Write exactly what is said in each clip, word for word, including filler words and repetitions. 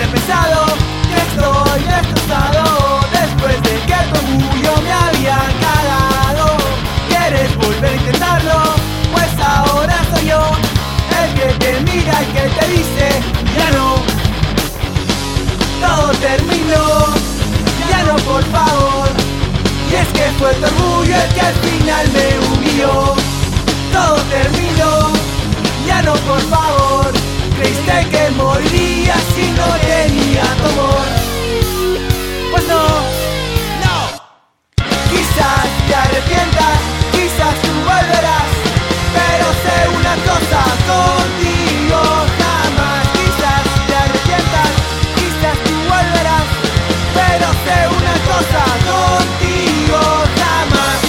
pensado que estoy destrozado después de que tu orgullo me había cagado. ¿Quieres volver a intentarlo? Pues ahora soy yo el que te mira y que te dice ya no. Todo terminó, ya no, por favor. Y es que fue tu orgullo el que al final me humilló. Todo terminó, ya no, por favor. Creíste que moriría si no tenía tu amor. Pues no, no. Quizás te arrepientas, quizás tú volverás, pero sé una cosa, contigo jamás. Quizás te arrepientas, quizás tú volverás, pero sé una cosa, contigo jamás.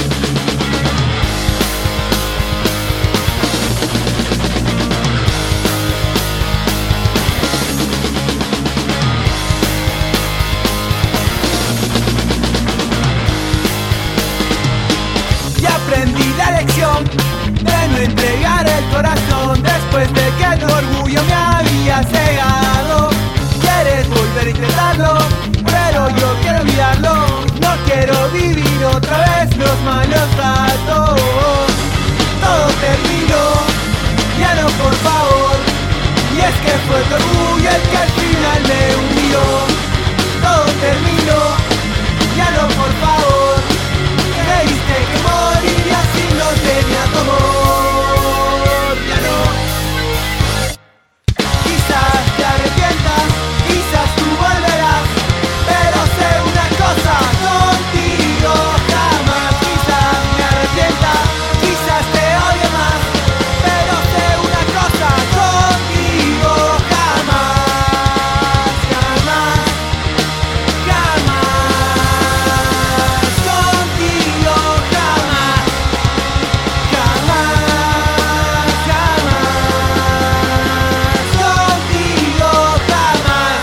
Y aprendí la lección de no entregar el corazón después de que tu orgullo me había cegado. Quieres volver a intentarlo, pero yo quiero olvidarlo. No quiero vivir otra vez los malos ratos. Todo terminó, ya no, por favor. Y es que fue tu orgullo el que al final me humilló. Todo terminó, ya no, por favor. Creíste que moriría si no tenía tu amor. Ya no. Quizás te arrepientas, quizás tú volverás, pero sé una cosa, contigo jamás. Quizás me arrepienta, quizás te odie más, pero sé una cosa, contigo jamás, jamás, jamás, contigo jamás, jamás, jamás, contigo jamás.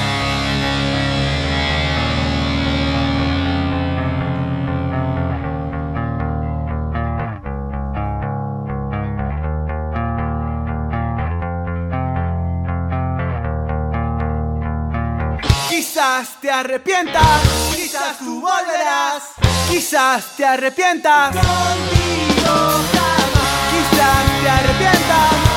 Quizás te arrepientas, quizás tú volverás, quizás te arrepientas, contigo jamás. Quizás te arrepientas,